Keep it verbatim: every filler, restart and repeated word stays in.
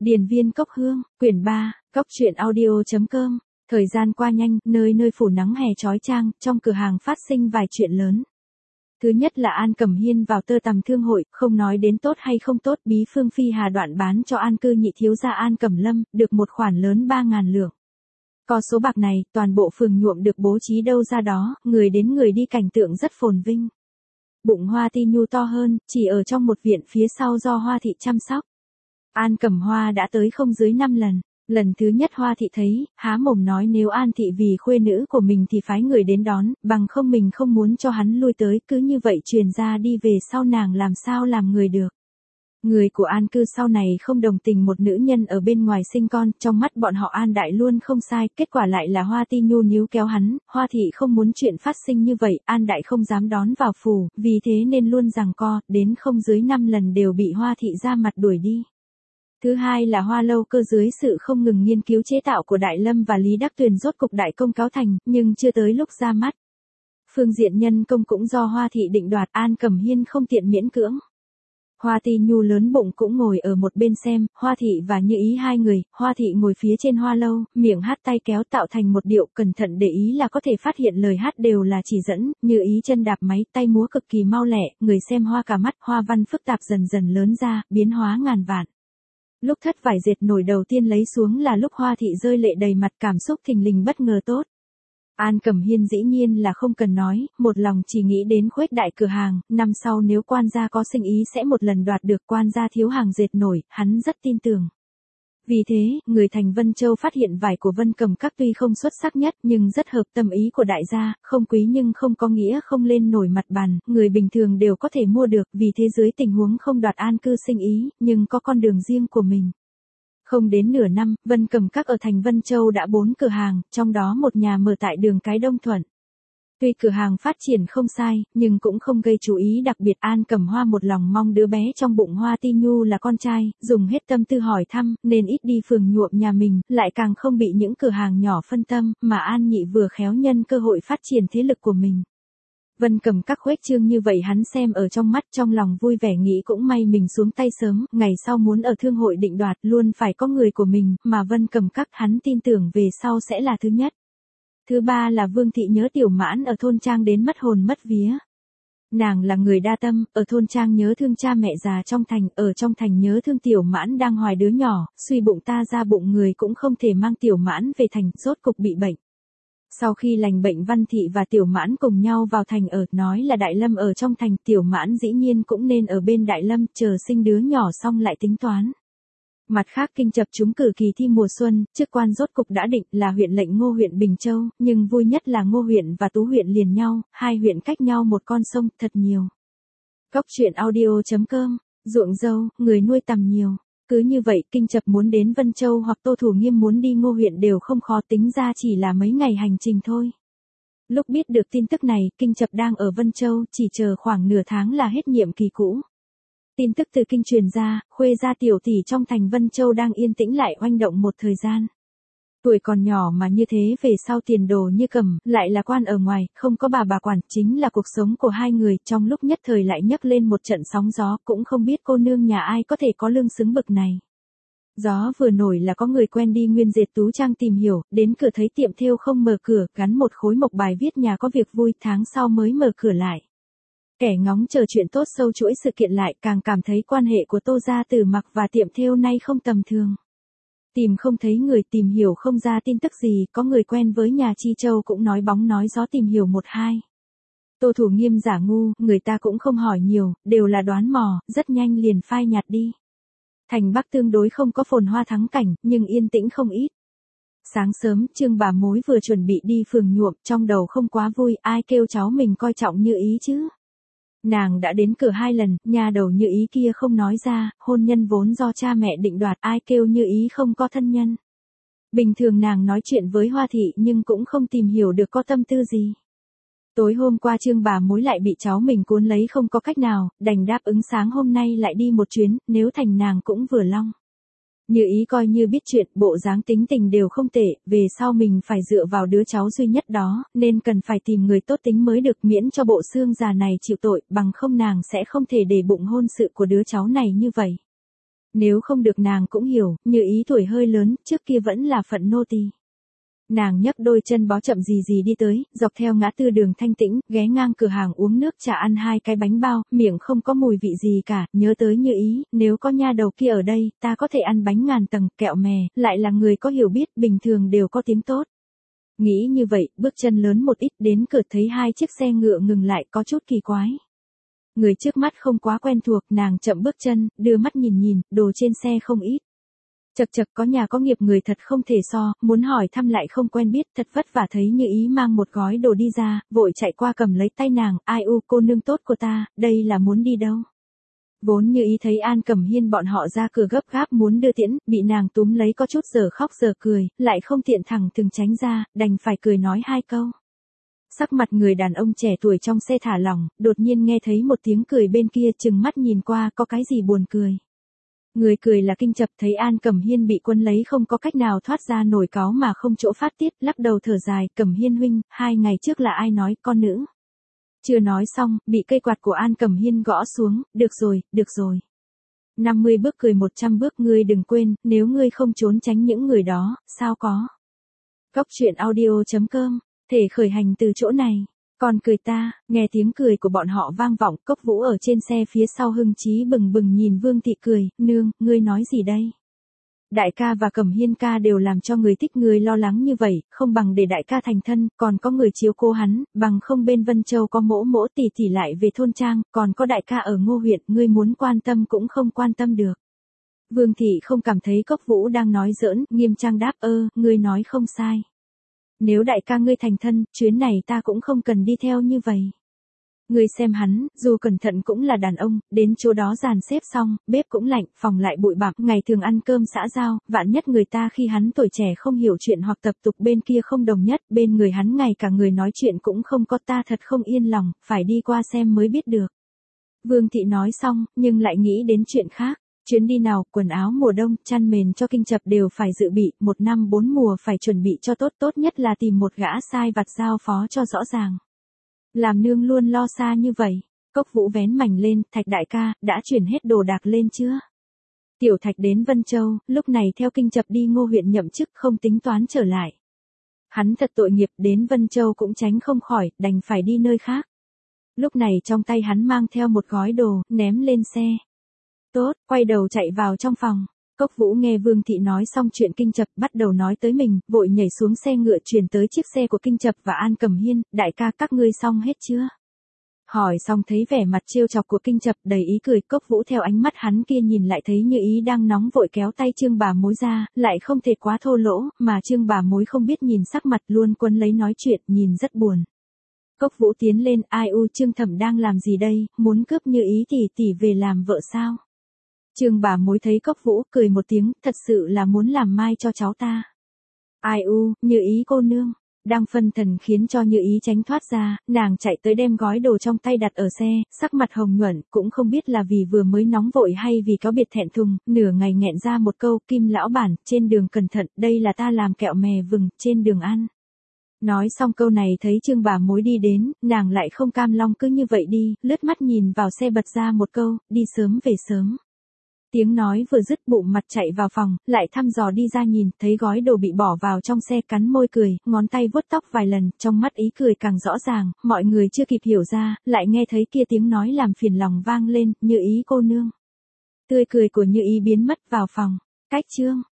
Điền viên cốc hương, quyển ba, cốc truyện audio.com. Thời gian qua nhanh, nơi nơi phủ nắng hè chói chang, trong cửa hàng phát sinh vài chuyện lớn. Thứ nhất là An Cẩm Hiên vào tơ tằm thương hội, không nói đến tốt hay không tốt, Bí Phương Phi Hà đoạn bán cho An cư nhị thiếu gia An Cẩm Lâm, được một khoản lớn ba ngàn lượng. Có số bạc này, toàn bộ phường nhuộm được bố trí đâu ra đó, người đến người đi cảnh tượng rất phồn vinh. Bụng Hoa Ti Nhu to hơn, chỉ ở trong một viện phía sau do Hoa Thị chăm sóc. An Cẩm Hoa đã tới không dưới năm lần. Lần thứ nhất Hoa Thị thấy, há mồm nói nếu An Thị vì khuê nữ của mình thì phái người đến đón, bằng không mình không muốn cho hắn lui tới, cứ như vậy truyền ra đi về sau nàng làm sao làm người được. Người của An cư sau này không đồng tình một nữ nhân ở bên ngoài sinh con, trong mắt bọn họ An Đại luôn không sai, kết quả lại là Hoa Ti Nhu níu kéo hắn, Hoa Thị không muốn chuyện phát sinh như vậy, An Đại không dám đón vào phủ, vì thế nên luôn giằng co, đến không dưới năm lần đều bị Hoa Thị ra mặt đuổi đi. Thứ hai là Hoa Lâu Cơ dưới sự không ngừng nghiên cứu chế tạo của Đại Lâm và Lý Đắc Tuyền rốt cục đại công cáo thành, nhưng chưa tới lúc ra mắt. Phương diện nhân công cũng do Hoa Thị định đoạt, An Cẩm Hiên không tiện miễn cưỡng. Hoa Ti Nhu lớn bụng cũng ngồi ở một bên xem, Hoa Thị và Như Ý hai người, Hoa Thị ngồi phía trên Hoa Lâu, miệng hát tay kéo tạo thành một điệu, cẩn thận để ý là có thể phát hiện lời hát đều là chỉ dẫn, Như Ý chân đạp máy, tay múa cực kỳ mau lẹ, người xem hoa cả mắt, hoa văn phức tạp dần dần lớn ra, biến hóa ngàn vạn. Lúc thất vải dệt nổi đầu tiên lấy xuống là lúc Hoa Thị rơi lệ đầy mặt, cảm xúc thình lình bất ngờ tốt. An Cẩm Hiên dĩ nhiên là không cần nói, một lòng chỉ nghĩ đến khuếch đại cửa hàng, năm sau nếu quan gia có sinh ý sẽ một lần đoạt được, quan gia thiếu hàng dệt nổi, hắn rất tin tưởng. Vì thế, người thành Vân Châu phát hiện vải của Vân Cẩm Các tuy không xuất sắc nhất nhưng rất hợp tâm ý của đại gia, không quý nhưng không có nghĩa không lên nổi mặt bàn, người bình thường đều có thể mua được, vì thế dưới tình huống không đoạt An cư sinh ý, nhưng có con đường riêng của mình. Không đến nửa năm, Vân Cẩm Các ở thành Vân Châu đã bốn cửa hàng, trong đó một nhà mở tại đường cái Đông Thuận. Tuy cửa hàng phát triển không sai, nhưng cũng không gây chú ý đặc biệt. An Cẩm Hoa một lòng mong đứa bé trong bụng Hoa Ti Nhu là con trai, dùng hết tâm tư hỏi thăm, nên ít đi phường nhuộm nhà mình, lại càng không bị những cửa hàng nhỏ phân tâm, mà An Nhị vừa khéo nhân cơ hội phát triển thế lực của mình. Vân Cẩm Các khuếch trương như vậy hắn xem ở trong mắt, trong lòng vui vẻ nghĩ cũng may mình xuống tay sớm, ngày sau muốn ở thương hội định đoạt luôn phải có người của mình, mà Vân Cẩm Các hắn tin tưởng về sau sẽ là thứ nhất. Thứ ba là Vương Thị nhớ Tiểu Mãn ở thôn trang đến mất hồn mất vía. Nàng là người đa tâm, ở thôn trang nhớ thương cha mẹ già trong thành, ở trong thành nhớ thương Tiểu Mãn đang hoài đứa nhỏ, suy bụng ta ra bụng người cũng không thể mang Tiểu Mãn về thành, rốt cục bị bệnh. Sau khi lành bệnh Văn Thị và Tiểu Mãn cùng nhau vào thành ở, nói là Đại Lâm ở trong thành, Tiểu Mãn dĩ nhiên cũng nên ở bên Đại Lâm, chờ sinh đứa nhỏ xong lại tính toán. Mặt khác kinh chập trúng cử kỳ thi mùa xuân, chức quan rốt cục đã định là huyện lệnh Ngô huyện Bình Châu, nhưng vui nhất là Ngô huyện và Tú huyện liền nhau, hai huyện cách nhau một con sông, thật nhiều. Cốc truyện audio.com, ruộng dâu, người nuôi tầm nhiều. Cứ như vậy, kinh chập muốn đến Vân Châu hoặc Tô Thủ Nghiêm muốn đi Ngô huyện đều không khó, tính ra chỉ là mấy ngày hành trình thôi. Lúc biết được tin tức này, kinh chập đang ở Vân Châu, chỉ chờ khoảng nửa tháng là hết nhiệm kỳ cũ. Tin tức từ kinh truyền ra, Khuê gia tiểu tỷ trong thành Vân Châu đang yên tĩnh lại oanh động một thời gian. Tuổi còn nhỏ mà như thế về sau tiền đồ như cầm, lại là quan ở ngoài, không có bà bà quản, chính là cuộc sống của hai người, trong lúc nhất thời lại nhấc lên một trận sóng gió, cũng không biết cô nương nhà ai có thể có lương xứng bực này. Gió vừa nổi là có người quen đi Nguyên Dệt Tú Trang tìm hiểu, đến cửa thấy tiệm thêu không mở cửa, gắn một khối mộc bài viết nhà có việc vui, tháng sau mới mở cửa lại. Kẻ ngóng chờ chuyện tốt sâu chuỗi sự kiện lại, càng cảm thấy quan hệ của Tô gia Tử Mặc và tiệm thêu nay không tầm thường. Tìm không thấy người, tìm hiểu không ra tin tức gì, có người quen với nhà Chi Châu cũng nói bóng nói gió tìm hiểu một hai. Tô Thủ Nghiêm giả ngu, người ta cũng không hỏi nhiều, đều là đoán mò, rất nhanh liền phai nhạt đi. Thành Bắc tương đối không có phồn hoa thắng cảnh, nhưng yên tĩnh không ít. Sáng sớm, Trương bà mối vừa chuẩn bị đi phường nhuộm, trong đầu không quá vui, ai kêu cháu mình coi trọng Như Ý chứ. Nàng đã đến cửa hai lần, nhà đầu Như Ý kia không nói ra, hôn nhân vốn do cha mẹ định đoạt, ai kêu Như Ý không có thân nhân. Bình thường nàng nói chuyện với Hoa Thị nhưng cũng không tìm hiểu được có tâm tư gì. Tối hôm qua Trương bà mối lại bị cháu mình cuốn lấy không có cách nào, đành đáp ứng sáng hôm nay lại đi một chuyến, nếu thành nàng cũng vừa long. Như Ý coi như biết chuyện, bộ dáng tính tình đều không tệ, về sau mình phải dựa vào đứa cháu duy nhất đó, nên cần phải tìm người tốt tính mới được, miễn cho bộ xương già này chịu tội, bằng không nàng sẽ không thể để bụng hôn sự của đứa cháu này như vậy. Nếu không được nàng cũng hiểu, Như Ý tuổi hơi lớn, trước kia vẫn là phận nô tỳ. Nàng nhấc đôi chân bó chậm gì gì đi tới, dọc theo ngã tư đường thanh tĩnh, ghé ngang cửa hàng uống nước trà ăn hai cái bánh bao, miệng không có mùi vị gì cả, nhớ tới Như Ý, nếu có nha đầu kia ở đây, ta có thể ăn bánh ngàn tầng, kẹo mè, lại là người có hiểu biết, bình thường đều có tiếng tốt. Nghĩ như vậy, bước chân lớn một ít đến cửa thấy hai chiếc xe ngựa ngừng lại có chút kỳ quái. Người trước mắt không quá quen thuộc, nàng chậm bước chân, đưa mắt nhìn nhìn, đồ trên xe không ít. Chật chật có nhà có nghiệp người thật không thể so, muốn hỏi thăm lại không quen biết, thật vất vả thấy Như Ý mang một gói đồ đi ra, vội chạy qua cầm lấy tay nàng, ai u cô nương tốt của ta, đây là muốn đi đâu. Vốn Như Ý thấy An Cẩm Hiên bọn họ ra cửa gấp gáp muốn đưa tiễn, bị nàng túm lấy có chút giờ khóc giờ cười, lại không tiện thẳng thừng tránh ra, đành phải cười nói hai câu. Sắc mặt người đàn ông trẻ tuổi trong xe thả lỏng, đột nhiên nghe thấy một tiếng cười bên kia chừng mắt nhìn qua có cái gì buồn cười. Người cười là Kinh Chập thấy An Cẩm Hiên bị quân lấy không có cách nào thoát ra nổi cáu mà không chỗ phát tiết, lắc đầu thở dài, Cẩm Hiên huynh, hai ngày trước là ai nói con nữ. Chưa nói xong, bị cây quạt của An Cẩm Hiên gõ xuống, được rồi, được rồi. năm mươi bước cười một trăm bước ngươi đừng quên, nếu ngươi không trốn tránh những người đó, sao có. Cốc truyện audio chấm com, thể khởi hành từ chỗ này. Còn cười ta, nghe tiếng cười của bọn họ vang vọng, Cốc Vũ ở trên xe phía sau hưng chí bừng bừng nhìn Vương Thị cười, nương, ngươi nói gì đây? Đại ca và Cẩm Hiên ca đều làm cho người thích người lo lắng như vậy, không bằng để đại ca thành thân, còn có người chiếu cố hắn, bằng không bên Vân Châu có mỗ mỗ tỷ tỷ lại về thôn trang, còn có đại ca ở Ngô huyện, ngươi muốn quan tâm cũng không quan tâm được. Vương Thị không cảm thấy Cốc Vũ đang nói giỡn, nghiêm trang đáp ơ, ngươi nói không sai. Nếu đại ca ngươi thành thân, chuyến này ta cũng không cần đi theo như vậy. Ngươi xem hắn, dù cẩn thận cũng là đàn ông, đến chỗ đó dàn xếp xong, bếp cũng lạnh, phòng lại bụi bặm, ngày thường ăn cơm xã giao, vạn nhất người ta khi hắn tuổi trẻ không hiểu chuyện hoặc tập tục bên kia không đồng nhất, bên người hắn ngày cả người nói chuyện cũng không có, ta thật không yên lòng, phải đi qua xem mới biết được. Vương Thị nói xong, nhưng lại nghĩ đến chuyện khác. Chuyến đi nào, quần áo mùa đông, chăn mền cho Kinh Chập đều phải dự bị, một năm bốn mùa phải chuẩn bị cho tốt, tốt nhất là tìm một gã sai vặt giao phó cho rõ ràng. Làm nương luôn lo xa như vậy. Cốc Vũ vén mảnh lên, Thạch đại ca, đã chuyển hết đồ đạc lên chưa? Tiểu Thạch đến Vân Châu, lúc này theo Kinh Chập đi Ngô huyện nhậm chức không tính toán trở lại. Hắn thật tội nghiệp, đến Vân Châu cũng tránh không khỏi, đành phải đi nơi khác. Lúc này trong tay hắn mang theo một gói đồ, ném lên xe. Tốt, quay đầu chạy vào trong phòng. Cốc Vũ nghe Vương Thị nói xong chuyện Kinh Chập, bắt đầu nói tới mình, vội nhảy xuống xe ngựa truyền tới chiếc xe của Kinh Chập và An Cẩm Hiên, đại ca các ngươi xong hết chưa? Hỏi xong thấy vẻ mặt trêu chọc của Kinh Chập đầy ý cười, Cốc Vũ theo ánh mắt hắn kia nhìn lại thấy Như Ý đang nóng vội kéo tay Trương bà mối ra, lại không thể quá thô lỗ, mà Trương bà mối không biết nhìn sắc mặt luôn quấn lấy nói chuyện, nhìn rất buồn. Cốc Vũ tiến lên, ai u Trương thẩm đang làm gì đây, muốn cướp Như Ý tỷ tỷ về làm vợ sao? Trương bà mối thấy Cốc Vũ cười một tiếng, thật sự là muốn làm mai cho cháu ta. Ai u, Như Ý cô nương, đang phân thần khiến cho Như Ý tránh thoát ra, nàng chạy tới đem gói đồ trong tay đặt ở xe, sắc mặt hồng nhuận, cũng không biết là vì vừa mới nóng vội hay vì có biệt thẹn thùng, nửa ngày nghẹn ra một câu, Kim lão bản, trên đường cẩn thận, đây là ta làm kẹo mè vừng, trên đường ăn. Nói xong câu này thấy Trương bà mối đi đến, nàng lại không cam lòng cứ như vậy đi, lướt mắt nhìn vào xe bật ra một câu, đi sớm về sớm. Tiếng nói vừa dứt bụng mặt chạy vào phòng, lại thăm dò đi ra nhìn, thấy gói đồ bị bỏ vào trong xe cắn môi cười, ngón tay vuốt tóc vài lần, trong mắt ý cười càng rõ ràng, mọi người chưa kịp hiểu ra, lại nghe thấy kia tiếng nói làm phiền lòng vang lên, Như Ý cô nương. Tươi cười của Như Ý biến mất vào phòng, cách Trương.